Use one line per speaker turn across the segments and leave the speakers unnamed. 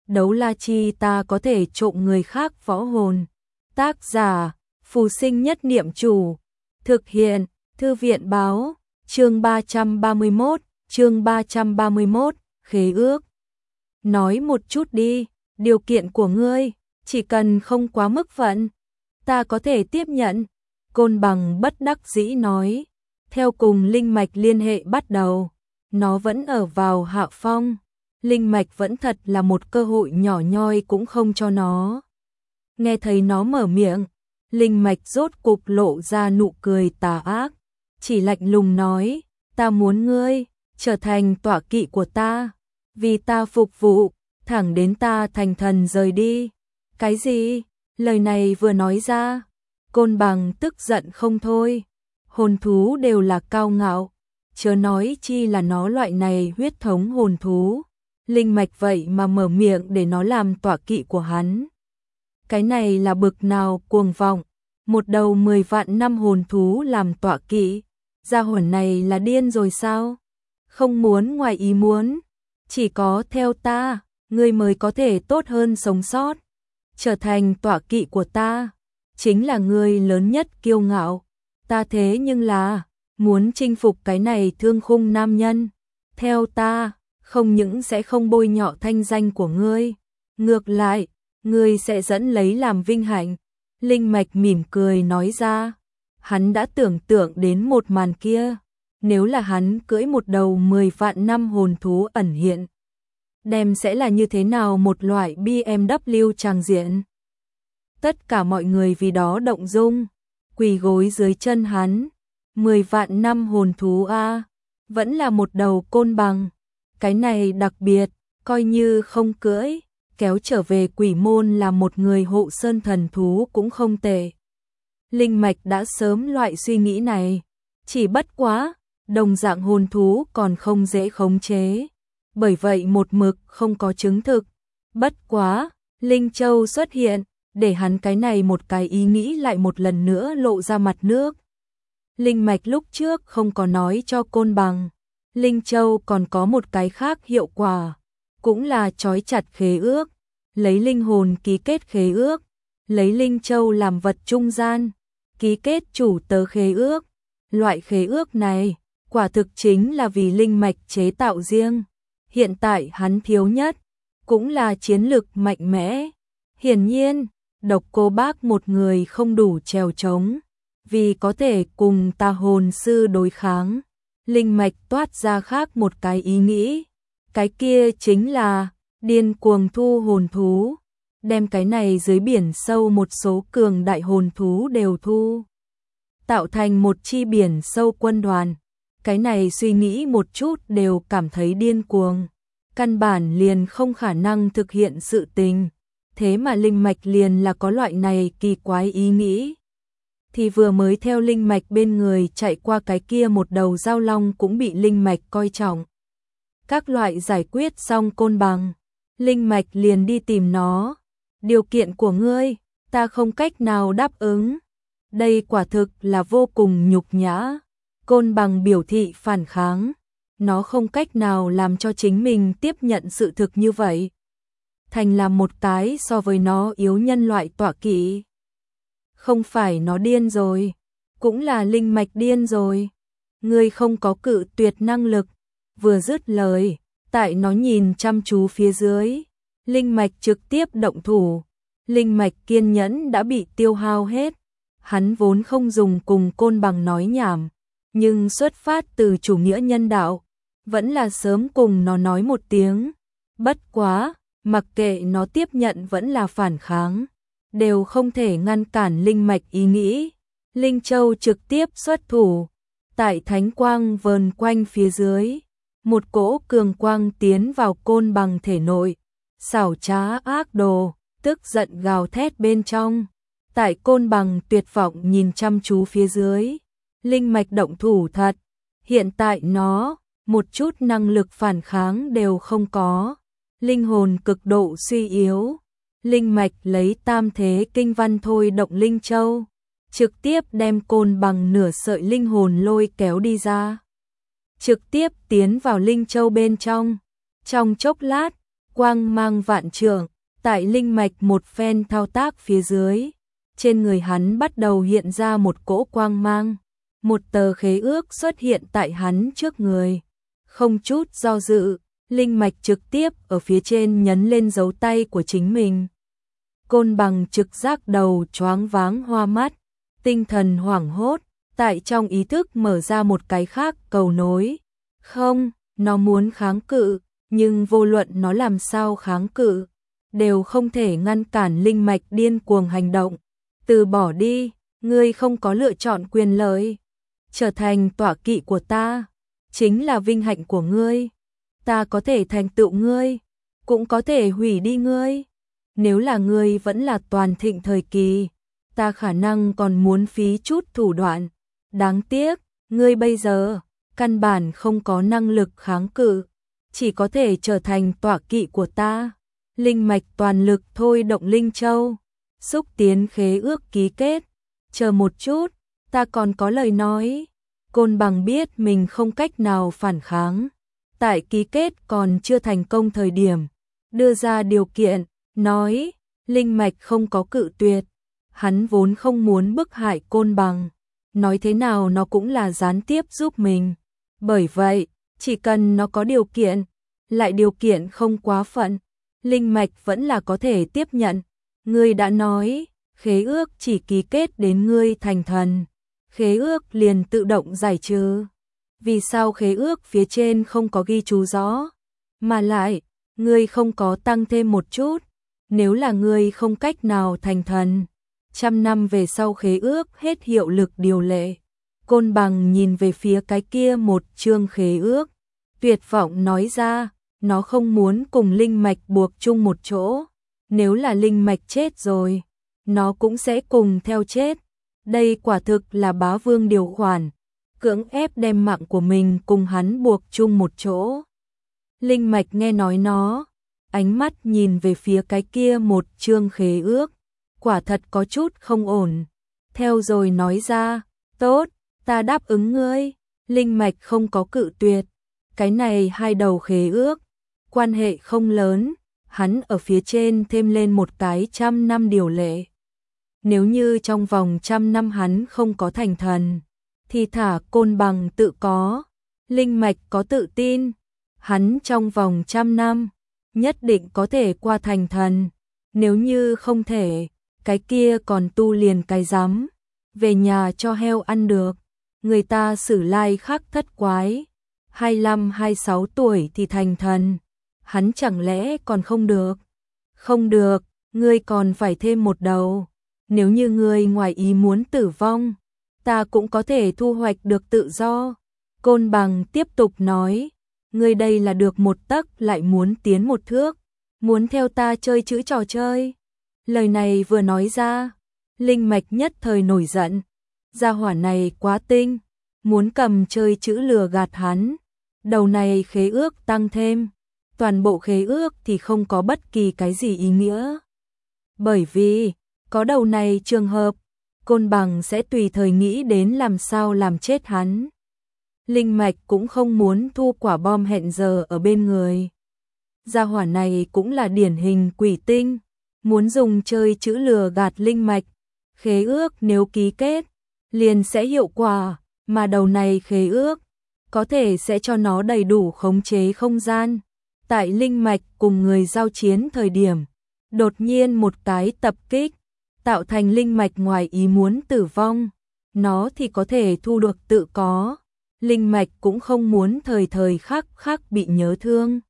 Đấu la chi ta có thể trộm người khác võ hồn. Tác giả, Phù Sinh Nhất Niệm Chủ. Thực hiện, Thư viện báo, chương 331, khế ước. Nói một chút đi, điều kiện của ngươi, chỉ cần không quá mức vận, ta có thể tiếp nhận. Côn Bằng bất đắc dĩ nói, theo cùng linh mạch liên hệ bắt đầu, nó vẫn ở vào hạ phong. Linh mạch vẫn thật là một cơ hội nhỏ nhoi cũng không cho nó. Nghe thấy nó mở miệng, linh mạch rốt cục lộ ra nụ cười tà ác, chỉ lạnh lùng nói, ta muốn ngươi trở thành tọa kỵ của ta, vì ta phục vụ, thẳng đến ta thành thần rời đi. Cái gì? Lời này vừa nói ra, Côn Bằng tức giận không thôi. Hồn thú đều là cao ngạo, chớ nói chi là nó loại này huyết thống hồn thú. Linh mạch vậy mà mở miệng để nó làm tọa kỵ của hắn. Cái này là bực nào cuồng vọng, một đầu 10 vạn năm hồn thú làm tọa kỵ, gia hồn này là điên rồi sao? Không muốn ngoài ý muốn, chỉ có theo ta, ngươi mới có thể tốt hơn sống sót. Trở thành tọa kỵ của ta, chính là ngươi lớn nhất kiêu ngạo. Ta thế nhưng là muốn chinh phục cái này thương khung nam nhân. Theo ta, không những sẽ không bôi nhọ thanh danh của ngươi, ngược lại, ngươi sẽ dẫn lấy làm vinh hạnh. Linh mạch mỉm cười nói ra, hắn đã tưởng tượng đến một màn kia, nếu là hắn cưỡi một đầu 10 vạn năm hồn thú ẩn hiện, đem sẽ là như thế nào một loại BMW tràng diện. Tất cả mọi người vì đó động dung, quỳ gối dưới chân hắn. 10 vạn năm hồn thú a, vẫn là một đầu côn bằng. Cái này đặc biệt, coi như không cưỡi, kéo trở về quỷ môn là một người hộ sơn thần thú cũng không tệ. Linh mạch đã sớm loại suy nghĩ này, chỉ bất quá, đồng dạng hồn thú còn không dễ khống chế. Bởi vậy một mực không có chứng thực. Bất quá, Linh Châu xuất hiện, để hắn cái này một cái ý nghĩ lại một lần nữa lộ ra mặt nước. Linh mạch lúc trước không có nói cho Côn Bằng, Linh Châu còn có một cái khác hiệu quả, cũng là trói chặt khế ước, lấy linh hồn ký kết khế ước, lấy Linh Châu làm vật trung gian, ký kết chủ tớ khế ước. Loại khế ước này, quả thực chính là vì linh mạch chế tạo riêng. Hiện tại hắn thiếu nhất, cũng là chiến lực mạnh mẽ. Hiển nhiên, độc cô bác một người không đủ trèo trống, vì có thể cùng tà hồn sư đối kháng. Linh mạch toát ra khác một cái ý nghĩ, cái kia chính là điên cuồng thu hồn thú, đem cái này dưới biển sâu một số cường đại hồn thú đều thu, tạo thành một chi biển sâu quân đoàn. Cái này suy nghĩ một chút đều cảm thấy điên cuồng, căn bản liền không khả năng thực hiện sự tình. Thế mà linh mạch liền là có loại này kỳ quái ý nghĩ. Thì vừa mới theo linh mạch bên người chạy qua cái kia một đầu giao long cũng bị linh mạch coi trọng. Các loại giải quyết xong Côn Bằng, linh mạch liền đi tìm nó. Điều kiện của ngươi, ta không cách nào đáp ứng. Đây quả thực là vô cùng nhục nhã. Côn Bằng biểu thị phản kháng, nó không cách nào làm cho chính mình tiếp nhận sự thực như vậy. Thành là một cái so với nó yếu nhân loại tọa kỵ. Không phải nó điên rồi, cũng là linh mạch điên rồi. Ngươi không có cự tuyệt năng lực. Vừa dứt lời, tại nó nhìn chăm chú phía dưới, linh mạch trực tiếp động thủ. Linh mạch kiên nhẫn đã bị tiêu hao hết. Hắn vốn không dùng cùng Côn Bằng nói nhảm, nhưng xuất phát từ chủ nghĩa nhân đạo, vẫn là sớm cùng nó nói một tiếng. Bất quá, mặc kệ nó tiếp nhận vẫn là phản kháng, đều không thể ngăn cản linh mạch ý nghĩ. Linh Châu trực tiếp xuất thủ, tại thánh quang vờn quanh phía dưới, một cỗ cường quang tiến vào Côn Bằng thể nội, xảo trá ác đồ, tức giận gào thét bên trong. Tại Côn Bằng tuyệt vọng nhìn chăm chú phía dưới, linh mạch động thủ thật. Hiện tại nó, một chút năng lực phản kháng đều không có, linh hồn cực độ suy yếu. Linh mạch lấy tam thế kinh văn thôi động Linh Châu, trực tiếp đem Côn Bằng nửa sợi linh hồn lôi kéo đi ra, trực tiếp tiến vào Linh Châu bên trong. Trong chốc lát, quang mang vạn trượng, tại linh mạch một phen thao tác phía dưới, trên người hắn bắt đầu hiện ra một cỗ quang mang, một tờ khế ước xuất hiện tại hắn trước người. Không chút do dự, linh mạch trực tiếp ở phía trên nhấn lên dấu tay của chính mình. Côn Bằng trực giác đầu choáng váng hoa mắt, tinh thần hoảng hốt, tại trong ý thức mở ra một cái khác cầu nối. Không, nó muốn kháng cự, nhưng vô luận nó làm sao kháng cự, đều không thể ngăn cản linh mạch điên cuồng hành động. Từ bỏ đi, ngươi không có lựa chọn quyền lợi. Trở thành tọa kỵ của ta, chính là vinh hạnh của ngươi. Ta có thể thành tựu ngươi, cũng có thể hủy đi ngươi. Nếu là ngươi vẫn là toàn thịnh thời kỳ, ta khả năng còn muốn phí chút thủ đoạn. Đáng tiếc, ngươi bây giờ, căn bản không có năng lực kháng cự, chỉ có thể trở thành tọa kỵ của ta. Linh mạch toàn lực thôi động Linh Châu, xúc tiến khế ước ký kết. Chờ một chút, ta còn có lời nói. Côn Bằng biết mình không cách nào phản kháng. Tại ký kết còn chưa thành công thời điểm, đưa ra điều kiện, nói, linh mạch không có cự tuyệt. Hắn vốn không muốn bức hại Côn Bằng, nói thế nào nó cũng là gián tiếp giúp mình. Bởi vậy, chỉ cần nó có điều kiện, lại điều kiện không quá phận, linh mạch vẫn là có thể tiếp nhận. Ngươi đã nói, khế ước chỉ ký kết đến ngươi thành thần, khế ước liền tự động giải trừ. Vì sao khế ước phía trên không có ghi chú rõ, mà lại, ngươi không có tăng thêm một chút? Nếu là ngươi không cách nào thành thần, 100 năm về sau khế ước hết hiệu lực điều lệ. Côn Bằng nhìn về phía cái kia một chương khế ước, tuyệt vọng nói ra, nó không muốn cùng linh mạch buộc chung một chỗ. Nếu là linh mạch chết rồi, nó cũng sẽ cùng theo chết. Đây quả thực là bá vương điều khoản, cưỡng ép đem mạng của mình cùng hắn buộc chung một chỗ. Linh mạch nghe nói nó, ánh mắt nhìn về phía cái kia một chương khế ước, quả thật có chút không ổn. Theo rồi nói ra, tốt, ta đáp ứng ngươi. Linh mạch không có cự tuyệt. Cái này hai đầu khế ước, quan hệ không lớn, hắn ở phía trên thêm lên một cái 100 năm điều lệ. Nếu như trong vòng 100 năm hắn không có thành thần, thì thả Côn Bằng tự có. Linh mạch có tự tin, hắn trong vòng 100 năm nhất định có thể qua thành thần. Nếu như không thể, cái kia còn tu liền cái rắm, về nhà cho heo ăn được. Người ta Sử Lai Khắc thất quái, 25-26 tuổi thì thành thần, hắn chẳng lẽ còn không được? Không được, ngươi còn phải thêm một đầu. Nếu như ngươi ngoài ý muốn tử vong, ta cũng có thể thu hoạch được tự do. Côn Bằng tiếp tục nói, ngươi đây là được một tấc lại muốn tiến một thước, muốn theo ta chơi chữ trò chơi. Lời này vừa nói ra, linh mạch nhất thời nổi giận. Gia hỏa này quá tinh, muốn cầm chơi chữ lừa gạt hắn. Đầu này khế ước tăng thêm, toàn bộ khế ước thì không có bất kỳ cái gì ý nghĩa. Bởi vì, có đầu này trường hợp, Côn Bằng sẽ tùy thời nghĩ đến làm sao làm chết hắn. Linh mạch cũng không muốn thu quả bom hẹn giờ ở bên người. Gia hỏa này cũng là điển hình quỷ tinh, muốn dùng chơi chữ lừa gạt linh mạch. Khế ước nếu ký kết, liền sẽ hiệu quả, mà đầu này khế ước có thể sẽ cho nó đầy đủ khống chế không gian. Tại linh mạch cùng người giao chiến thời điểm, đột nhiên một cái tập kích, tạo thành linh mạch ngoài ý muốn tử vong, nó thì có thể thu được tự có. Linh mạch cũng không muốn thời thời khắc khắc bị nhớ thương.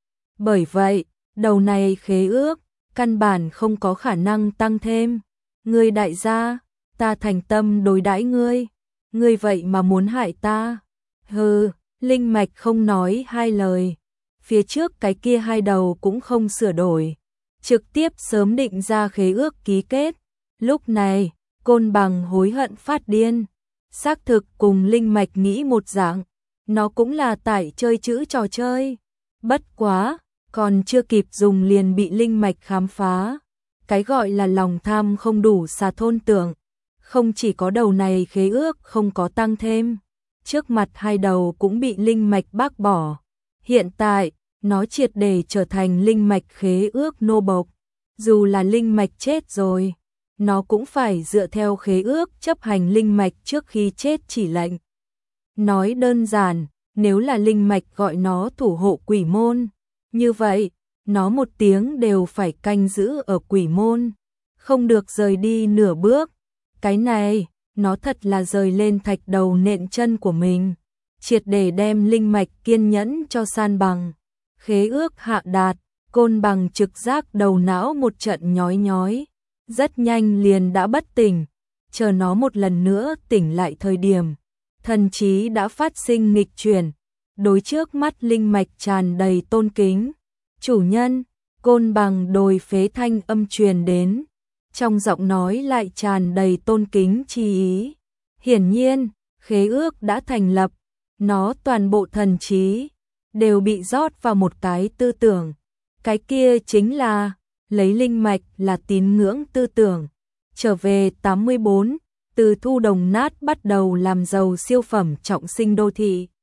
Bởi vậy, đầu này khế ước, căn bản không có khả năng tăng thêm. Ngươi đại gia, ta thành tâm đối đãi ngươi, ngươi vậy mà muốn hại ta. Hừ, linh mạch không nói hai lời. Phía trước cái kia hai đầu cũng không sửa đổi, trực tiếp sớm định ra khế ước ký kết. Lúc này, Côn Bằng hối hận phát điên. Xác thực cùng linh mạch nghĩ một dạng, nó cũng là tại chơi chữ trò chơi. Bất quá, còn chưa kịp dùng liền bị linh mạch khám phá. Cái gọi là lòng tham không đủ xà thôn tưởng. Không chỉ có đầu này khế ước không có tăng thêm, trước mặt hai đầu cũng bị linh mạch bác bỏ. Hiện tại, nó triệt để trở thành linh mạch khế ước nô bộc. Dù là linh mạch chết rồi, nó cũng phải dựa theo khế ước chấp hành linh mạch trước khi chết chỉ lệnh. Nói đơn giản, nếu là linh mạch gọi nó thủ hộ quỷ môn, như vậy, nó một tiếng đều phải canh giữ ở quỷ môn, không được rời đi nửa bước. Cái này, nó thật là rời lên thạch đầu nện chân của mình, triệt để đem linh mạch kiên nhẫn cho san bằng. Khế ước hạ đạt, Côn Bằng trực giác đầu não một trận nhói nhói, rất nhanh liền đã bất tỉnh, chờ nó một lần nữa tỉnh lại thời điểm, thần trí đã phát sinh nghịch chuyển, đối trước mắt linh mạch tràn đầy tôn kính. Chủ nhân, Côn Bằng đồi phế thanh âm truyền đến, trong giọng nói lại tràn đầy tôn kính chi ý. Hiển nhiên, khế ước đã thành lập, nó toàn bộ thần trí đều bị rót vào một cái tư tưởng. Cái kia chính là lấy linh mạch là tín ngưỡng tư tưởng. Trở về 84, từ thu đồng nát bắt đầu làm giàu siêu phẩm trọng sinh đô thị.